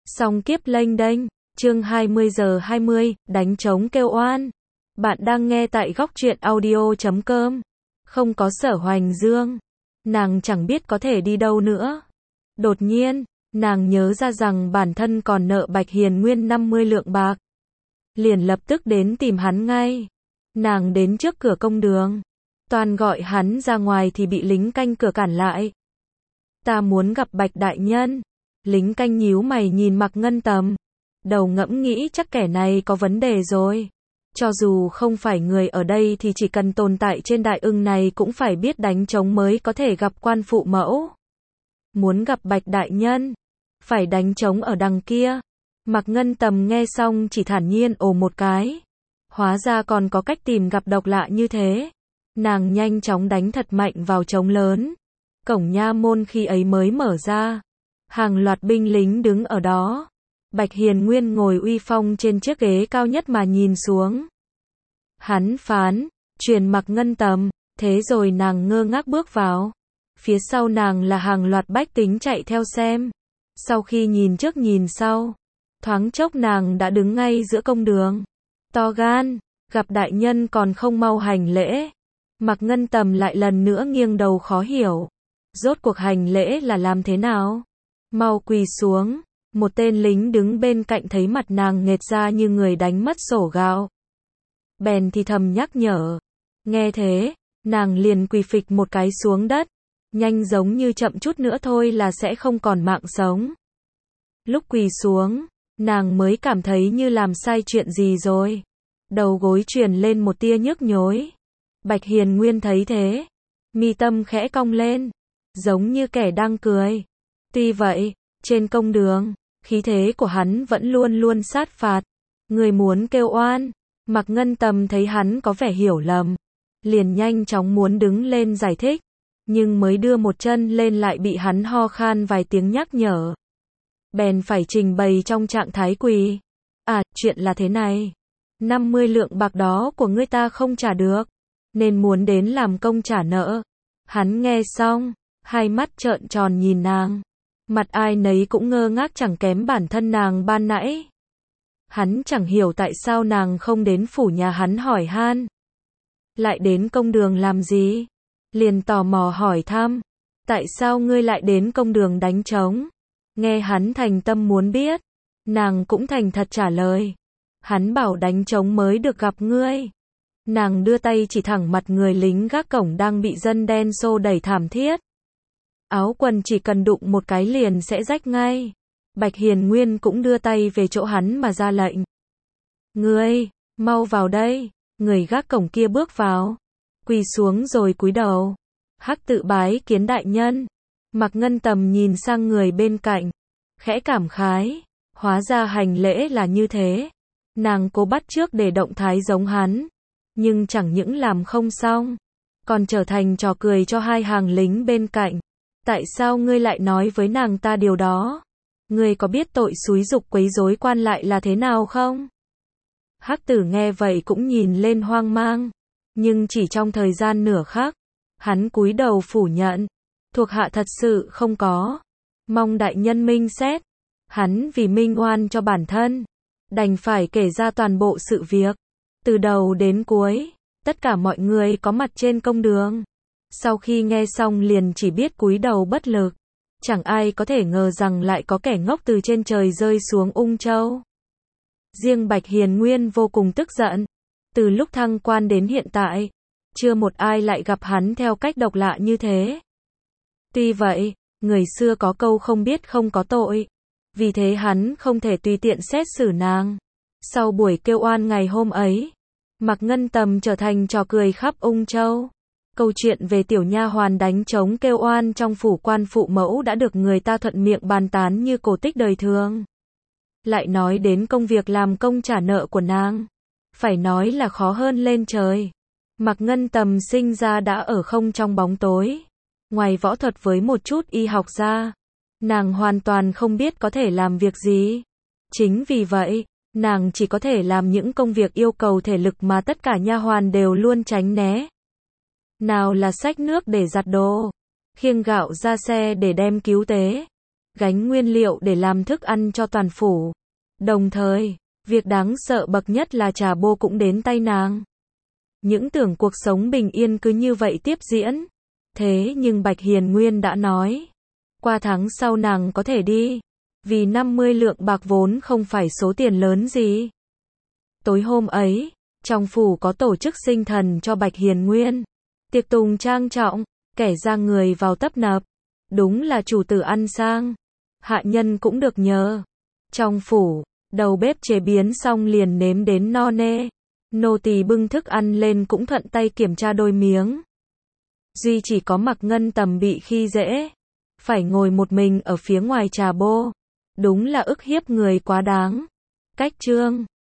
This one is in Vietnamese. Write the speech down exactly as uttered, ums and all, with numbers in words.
Song kiếp lênh đênh, chương hai mươi giờ hai mươi, đánh trống kêu oan. Bạn đang nghe tại góc truyện audio chấm com. Không có Sở Hoành Dương, nàng chẳng biết có thể đi đâu nữa. Đột nhiên, nàng nhớ ra rằng bản thân còn nợ Bạch Hiền Nguyên năm mươi lượng bạc. Liền lập tức đến tìm hắn ngay. Nàng đến trước cửa công đường, toàn gọi hắn ra ngoài thì bị lính canh cửa cản lại. Ta muốn gặp Bạch đại nhân. Lính canh nhíu mày nhìn Mạc Ngân Tầm, đầu ngẫm nghĩ chắc kẻ này có vấn đề rồi. Cho dù không phải người ở đây thì chỉ cần tồn tại trên đại ưng này cũng phải biết đánh trống mới có thể gặp quan phụ mẫu. Muốn gặp Bạch đại nhân, phải đánh trống ở đằng kia. Mạc Ngân Tầm nghe xong chỉ thản nhiên ồ một cái. Hóa ra còn có cách tìm gặp độc lạ như thế. Nàng nhanh chóng đánh thật mạnh vào trống lớn. Cổng nha môn khi ấy mới mở ra. Hàng loạt binh lính đứng ở đó. Bạch Hiền Nguyên ngồi uy phong trên chiếc ghế cao nhất mà nhìn xuống. Hắn phán, truyền Mạc Ngân Tầm, thế rồi nàng ngơ ngác bước vào. Phía sau nàng là hàng loạt bách tính chạy theo xem. Sau khi nhìn trước nhìn sau, thoáng chốc nàng đã đứng ngay giữa công đường. To gan, gặp đại nhân còn không mau hành lễ. Mạc Ngân Tầm lại lần nữa nghiêng đầu khó hiểu. Rốt cuộc hành lễ là làm thế nào? Mau quỳ xuống. Một tên lính đứng bên cạnh thấy mặt nàng nghệt ra như người đánh mất sổ gạo. Bèn thì thầm nhắc nhở. Nghe thế, nàng liền quỳ phịch một cái xuống đất. Nhanh giống như chậm chút nữa thôi là sẽ không còn mạng sống. Lúc quỳ xuống, nàng mới cảm thấy như làm sai chuyện gì rồi. Đầu gối truyền lên một tia nhức nhối. Bạch Hiền Nguyên thấy thế, mi tâm khẽ cong lên, giống như kẻ đang cười. Tuy vậy, trên công đường, khí thế của hắn vẫn luôn luôn sát phạt. Người muốn kêu oan. Mạc Ngân Tầm thấy hắn có vẻ hiểu lầm, liền nhanh chóng muốn đứng lên giải thích, nhưng mới đưa một chân lên lại bị hắn ho khan vài tiếng nhắc nhở. Bèn phải trình bày trong trạng thái quỳ. À, chuyện là thế này. năm mươi lượng bạc đó của ngươi ta không trả được, nên muốn đến làm công trả nợ. Hắn nghe xong, hai mắt trợn tròn nhìn nàng. Mặt ai nấy cũng ngơ ngác chẳng kém bản thân nàng ban nãy. Hắn chẳng hiểu tại sao nàng không đến phủ nhà hắn hỏi han. Lại đến công đường làm gì? Liền tò mò hỏi thăm. Tại sao ngươi lại đến công đường đánh trống? Nghe hắn thành tâm muốn biết. Nàng cũng thành thật trả lời. Hắn bảo đánh trống mới được gặp ngươi. Nàng đưa tay chỉ thẳng mặt người lính gác cổng đang bị dân đen xô đẩy thảm thiết. Áo quần chỉ cần đụng một cái liền sẽ rách ngay. Bạch Hiền Nguyên cũng đưa tay về chỗ hắn mà ra lệnh. Ngươi, mau vào đây. Người gác cổng kia bước vào, quỳ xuống rồi cúi đầu. Hắc tự bái kiến đại nhân. Mạc Ngân Tầm nhìn sang người bên cạnh, khẽ cảm khái. Hóa ra hành lễ là như thế. Nàng cố bắt chước để động thái giống hắn, nhưng chẳng những làm không xong, còn trở thành trò cười cho hai hàng lính bên cạnh. Tại sao ngươi lại nói với nàng ta điều đó? Ngươi có biết tội xúi giục quấy rối quan lại là thế nào không? Hắc tử nghe vậy cũng nhìn lên hoang mang, nhưng chỉ trong thời gian nửa khắc, hắn cúi đầu phủ nhận, thuộc hạ thật sự không có, mong đại nhân minh xét. Hắn vì minh oan cho bản thân, đành phải kể ra toàn bộ sự việc, từ đầu đến cuối, tất cả mọi người có mặt trên công đường. Sau khi nghe xong liền chỉ biết cúi đầu bất lực, chẳng ai có thể ngờ rằng lại có kẻ ngốc từ trên trời rơi xuống Ung Châu. Riêng Bạch Hiền Nguyên vô cùng tức giận, từ lúc thăng quan đến hiện tại, chưa một ai lại gặp hắn theo cách độc lạ như thế. Tuy vậy, người xưa có câu không biết không có tội, vì thế hắn không thể tùy tiện xét xử nàng. Sau buổi kêu oan ngày hôm ấy, Mạc Ngân Tầm trở thành trò cười khắp Ung Châu. Câu chuyện về tiểu nha hoàn đánh trống kêu oan trong phủ quan phụ mẫu đã được người ta thuận miệng bàn tán như cổ tích đời thường. Lại nói đến công việc làm công trả nợ của nàng, phải nói là khó hơn lên trời. Mạc Ngân Tầm sinh ra đã ở không trong bóng tối. Ngoài võ thuật với một chút y học ra, nàng hoàn toàn không biết có thể làm việc gì. Chính vì vậy, nàng chỉ có thể làm những công việc yêu cầu thể lực mà tất cả nha hoàn đều luôn tránh né. Nào là xách nước để giặt đồ, khiêng gạo ra xe để đem cứu tế, gánh nguyên liệu để làm thức ăn cho toàn phủ. Đồng thời, việc đáng sợ bậc nhất là trà bô cũng đến tay nàng. Những tưởng cuộc sống bình yên cứ như vậy tiếp diễn. Thế nhưng Bạch Hiền Nguyên đã nói, qua tháng sau nàng có thể đi, vì năm mươi lượng bạc vốn không phải số tiền lớn gì. Tối hôm ấy, trong phủ có tổ chức sinh thần cho Bạch Hiền Nguyên. Tiệc tùng trang trọng, kẻ ra người vào tấp nập. Đúng là chủ tử ăn sang. Hạ nhân cũng được nhờ. Trong phủ, đầu bếp chế biến xong liền nếm đến no nê. Nô tỳ bưng thức ăn lên cũng thuận tay kiểm tra đôi miếng. Duy chỉ có Mạc Ngân Tầm bị khi dễ. Phải ngồi một mình ở phía ngoài trà bô. Đúng là ức hiếp người quá đáng. Cách chương